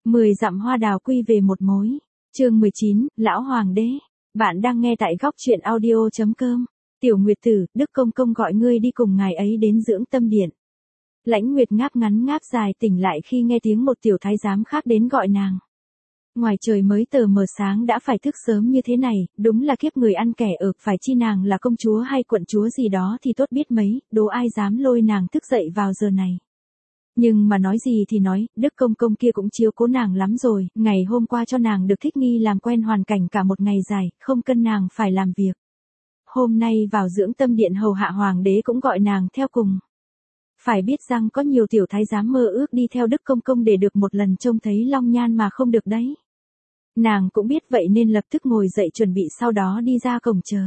10 dặm hoa đào quy về một mối. Chương 19, Lão Hoàng đế. Bạn đang nghe tại góc truyện audio.com. Tiểu Nguyệt tử, Đức Công Công gọi ngươi đi cùng ngài ấy đến dưỡng tâm điện. Lãnh Nguyệt ngáp ngắn ngáp dài tỉnh lại khi nghe tiếng một tiểu thái giám khác đến gọi nàng. Ngoài trời mới tờ mờ sáng đã phải thức sớm như thế này, đúng là kiếp người ăn kẻ ở, phải chi nàng là công chúa hay quận chúa gì đó thì tốt biết mấy, đố ai dám lôi nàng thức dậy vào giờ này. Nhưng mà nói gì thì nói, Đức Công Công kia cũng chiếu cố nàng lắm rồi, ngày hôm qua cho nàng được thích nghi làm quen hoàn cảnh cả một ngày dài, không cần nàng phải làm việc. Hôm nay vào dưỡng tâm điện hầu hạ hoàng đế cũng gọi nàng theo cùng. Phải biết rằng có nhiều tiểu thái giám mơ ước đi theo Đức Công Công để được một lần trông thấy long nhan mà không được đấy. Nàng cũng biết vậy nên lập tức ngồi dậy chuẩn bị sau đó đi ra cổng chờ.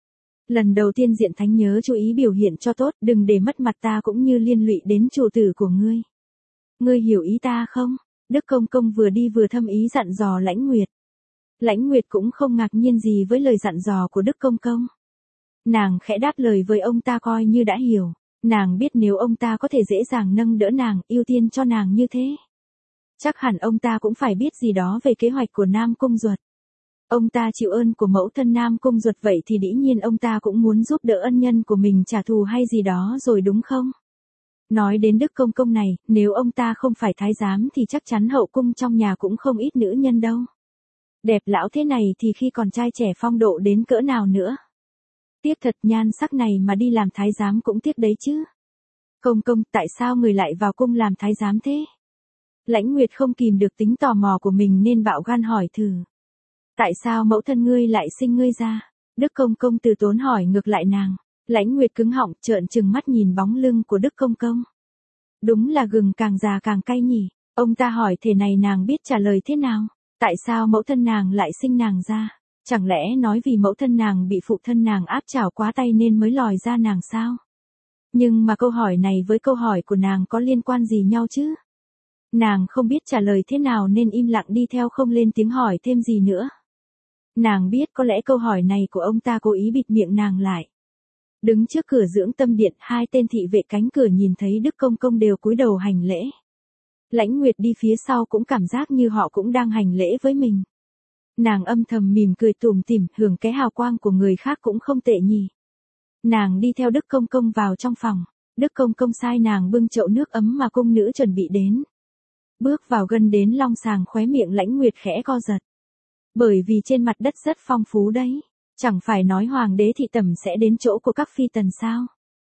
Lần đầu tiên Diện Thánh nhớ chú ý biểu hiện cho tốt, đừng để mất mặt ta cũng như liên lụy đến chủ tử của ngươi. Ngươi hiểu ý ta không? Đức Công Công vừa đi vừa thâm ý dặn dò Lãnh Nguyệt. Lãnh Nguyệt cũng không ngạc nhiên gì với lời dặn dò của Đức Công Công. Nàng khẽ đáp lời với ông ta coi như đã hiểu. Nàng biết nếu ông ta có thể dễ dàng nâng đỡ nàng, ưu tiên cho nàng như thế, chắc hẳn ông ta cũng phải biết gì đó về kế hoạch của Nam Cung Duật. Ông ta chịu ơn của mẫu thân Nam Cung Duật vậy thì dĩ nhiên ông ta cũng muốn giúp đỡ ân nhân của mình trả thù hay gì đó rồi đúng không? Nói đến Đức Công Công này, nếu ông ta không phải thái giám thì chắc chắn hậu cung trong nhà cũng không ít nữ nhân đâu. Đẹp lão thế này thì khi còn trai trẻ phong độ đến cỡ nào nữa. Tiếc thật, nhan sắc này mà đi làm thái giám cũng tiếc đấy chứ. Công công, tại sao người lại vào cung làm thái giám thế? Lãnh Nguyệt không kìm được tính tò mò của mình nên bạo gan hỏi thử. Tại sao mẫu thân ngươi lại sinh ngươi ra? Đức Công Công từ tốn hỏi ngược lại nàng. Lãnh Nguyệt cứng họng trợn trừng mắt nhìn bóng lưng của Đức Công Công. Đúng là gừng càng già càng cay nhỉ. Ông ta hỏi thế này nàng biết trả lời thế nào? Tại sao mẫu thân nàng lại sinh nàng ra? Chẳng lẽ nói vì mẫu thân nàng bị phụ thân nàng áp chảo quá tay nên mới lòi ra nàng sao? Nhưng mà câu hỏi này với câu hỏi của nàng có liên quan gì nhau chứ? Nàng không biết trả lời thế nào nên im lặng đi theo không lên tiếng hỏi thêm gì nữa. Nàng biết có lẽ câu hỏi này của ông ta cố ý bịt miệng nàng lại. Đứng trước cửa dưỡng tâm điện, hai tên thị vệ cánh cửa nhìn thấy Đức Công Công đều cúi đầu hành lễ. Lãnh Nguyệt đi phía sau cũng cảm giác như họ cũng đang hành lễ với mình. Nàng âm thầm mỉm cười tủm tỉm, hưởng cái hào quang của người khác cũng không tệ nhỉ. Nàng đi theo Đức Công Công vào trong phòng. Đức Công Công sai nàng bưng chậu nước ấm mà cung nữ chuẩn bị đến. Bước vào gần đến long sàng, khóe miệng Lãnh Nguyệt khẽ co giật. Bởi vì trên mặt đất rất phong phú đấy. Chẳng phải nói hoàng đế thị tẩm sẽ đến chỗ của các phi tần sao?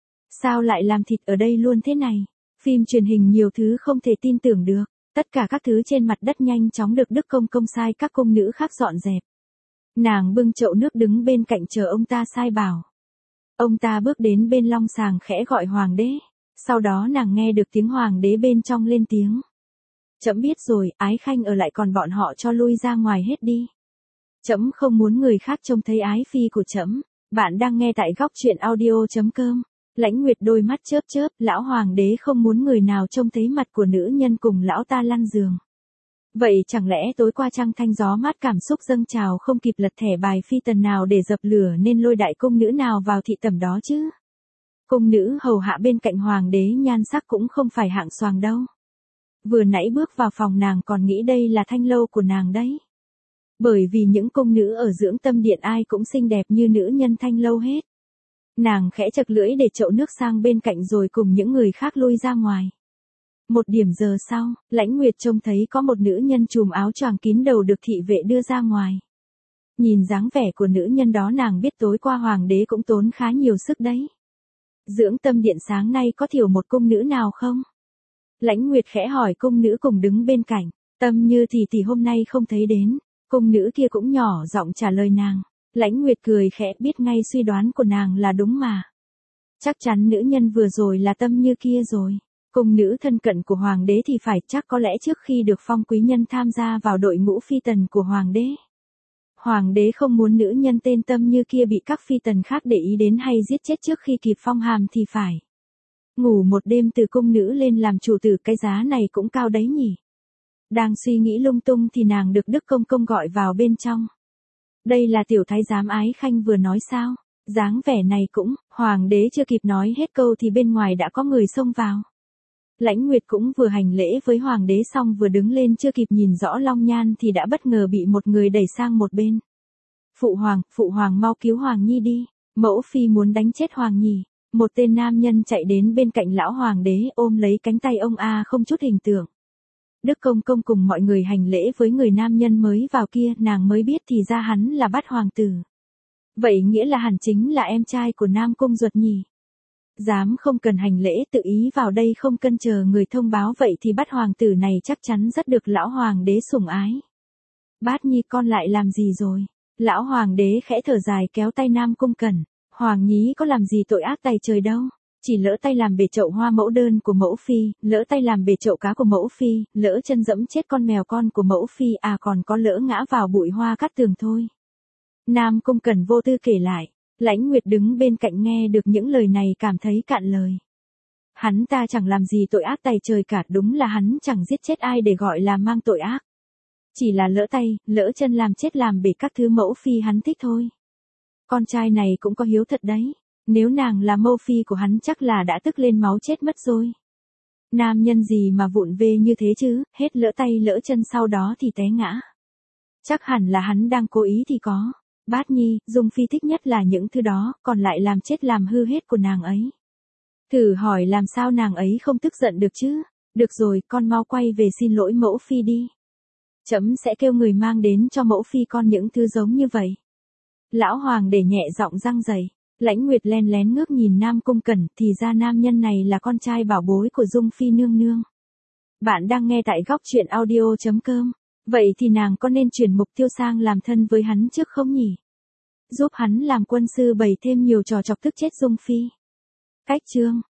Sao lại làm thịt ở đây luôn thế này? Phim truyền hình nhiều thứ không thể tin tưởng được. Tất cả các thứ trên mặt đất nhanh chóng được Đức Công Công sai các cung nữ khác dọn dẹp. Nàng bưng chậu nước đứng bên cạnh chờ ông ta sai bảo. Ông ta bước đến bên long sàng khẽ gọi hoàng đế. Sau đó nàng nghe được tiếng hoàng đế bên trong lên tiếng. Trẫm biết rồi, Ái Khanh ở lại còn bọn họ cho lui ra ngoài hết đi. Trẫm không muốn người khác trông thấy ái phi của trẫm. Bạn đang nghe tại góc truyện audio.com. Lãnh Nguyệt đôi mắt chớp chớp, lão hoàng đế không muốn người nào trông thấy mặt của nữ nhân cùng lão ta lăn giường. Vậy chẳng lẽ tối qua trăng thanh gió mát cảm xúc dâng trào không kịp lật thẻ bài phi tần nào để dập lửa nên lôi đại cung nữ nào vào thị tẩm đó chứ? Cung nữ hầu hạ bên cạnh hoàng đế nhan sắc cũng không phải hạng xoàng đâu. Vừa nãy bước vào phòng nàng còn nghĩ đây là thanh lâu của nàng đấy. Bởi vì những cung nữ ở dưỡng tâm điện ai cũng xinh đẹp như nữ nhân thanh lâu hết. Nàng khẽ chật lưỡi để chậu nước sang bên cạnh rồi cùng những người khác lui ra ngoài. 1 giờ sau, Lãnh Nguyệt trông thấy có một nữ nhân trùm áo choàng kín đầu được thị vệ đưa ra ngoài. Nhìn dáng vẻ của nữ nhân đó nàng biết tối qua hoàng đế cũng tốn khá nhiều sức đấy. Dưỡng tâm điện sáng nay có thiểu một cung nữ nào không? Lãnh Nguyệt khẽ hỏi cung nữ cùng đứng bên cạnh. Tâm Như thì hôm nay không thấy đến. Cung nữ kia cũng nhỏ giọng trả lời nàng. Lãnh Nguyệt cười khẽ, biết ngay suy đoán của nàng là đúng mà. Chắc chắn nữ nhân vừa rồi là Tâm Như kia rồi. Cung nữ thân cận của hoàng đế thì phải, chắc có lẽ trước khi được phong quý nhân tham gia vào đội ngũ phi tần của hoàng đế. Hoàng đế không muốn nữ nhân tên Tâm Như kia bị các phi tần khác để ý đến hay giết chết trước khi kịp phong hàm thì phải. Ngủ một đêm từ cung nữ lên làm chủ tử, cái giá này cũng cao đấy nhỉ. Đang suy nghĩ lung tung thì nàng được Đức Công Công gọi vào bên trong. Đây là tiểu thái giám Ái Khanh vừa nói sao? Dáng vẻ này cũng, hoàng đế chưa kịp nói hết câu thì bên ngoài đã có người xông vào. Lãnh Nguyệt cũng vừa hành lễ với hoàng đế xong vừa đứng lên chưa kịp nhìn rõ long nhan thì đã bất ngờ bị một người đẩy sang một bên. Phụ hoàng mau cứu Hoàng Nhi đi, mẫu phi muốn đánh chết Hoàng Nhi. Một tên nam nhân chạy đến bên cạnh lão hoàng đế ôm lấy cánh tay ông không chút hình tượng. Đức công công cùng mọi người hành lễ với người nam nhân mới vào kia, nàng mới biết thì ra hắn là Bát hoàng tử. Vậy nghĩa là hẳn chính là em trai của Nam Cung Duật nhỉ. Dám không cần hành lễ tự ý vào đây không cần chờ người thông báo, vậy thì Bát hoàng tử này chắc chắn rất được lão hoàng đế sủng ái. Bát Nhi con lại làm gì rồi? Lão hoàng đế khẽ thở dài kéo tay Nam Cung Cẩn. Hoàng Nhí có làm gì tội ác tày trời đâu. Chỉ lỡ tay làm bể chậu hoa mẫu đơn của mẫu phi, lỡ tay làm bể chậu cá của mẫu phi, lỡ chân dẫm chết con mèo con của mẫu phi, còn có lỡ ngã vào bụi hoa cát tường thôi. Nam Cung Cẩn vô tư kể lại. Lãnh Nguyệt đứng bên cạnh nghe được những lời này cảm thấy cạn lời. Hắn ta chẳng làm gì tội ác tày trời cả, đúng là hắn chẳng giết chết ai để gọi là mang tội ác. Chỉ là lỡ tay, lỡ chân làm chết làm bể các thứ mẫu phi hắn thích thôi. Con trai này cũng có hiếu thật đấy. Nếu nàng là mẫu phi của hắn chắc là đã tức lên máu chết mất rồi. Nam nhân gì mà vụng về như thế chứ, hết lỡ tay lỡ chân sau đó thì té ngã. Chắc hẳn là hắn đang cố ý thì có. Bát Nhi, Dung Phi thích nhất là những thứ đó, còn lại làm chết làm hư hết của nàng ấy. Thử hỏi làm sao nàng ấy không tức giận được chứ. Được rồi, con mau quay về xin lỗi mẫu phi đi. Trẫm sẽ kêu người mang đến cho mẫu phi con những thứ giống như vậy. Lão hoàng để nhẹ giọng răng rầy. Lãnh Nguyệt len lén ngước nhìn Nam Cung Cẩn, thì ra nam nhân này là con trai bảo bối của Dung Phi nương nương. Bạn đang nghe tại góc truyện audio.com. Vậy thì nàng có nên chuyển mục tiêu sang làm thân với hắn trước không nhỉ? Giúp hắn làm quân sư bày thêm nhiều trò chọc tức chết Dung Phi. Cách chương